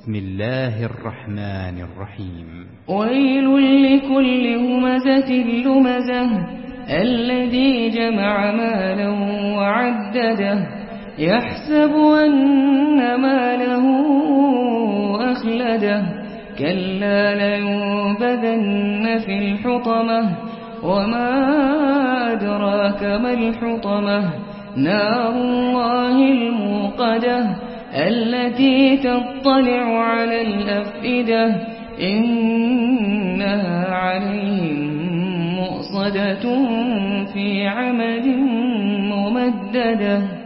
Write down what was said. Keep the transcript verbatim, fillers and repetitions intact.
بسم الله الرحمن الرحيم ويل لكل همزة لمزة الذي جمع مالا وعدده يحسب أن ماله أخلده كلا لينبذن في الحطمة وما أدراك ما الحطمة نار الله الموقدة التي تطلع على الأفئدة إنها عليهم مؤصدة في عمد ممددة.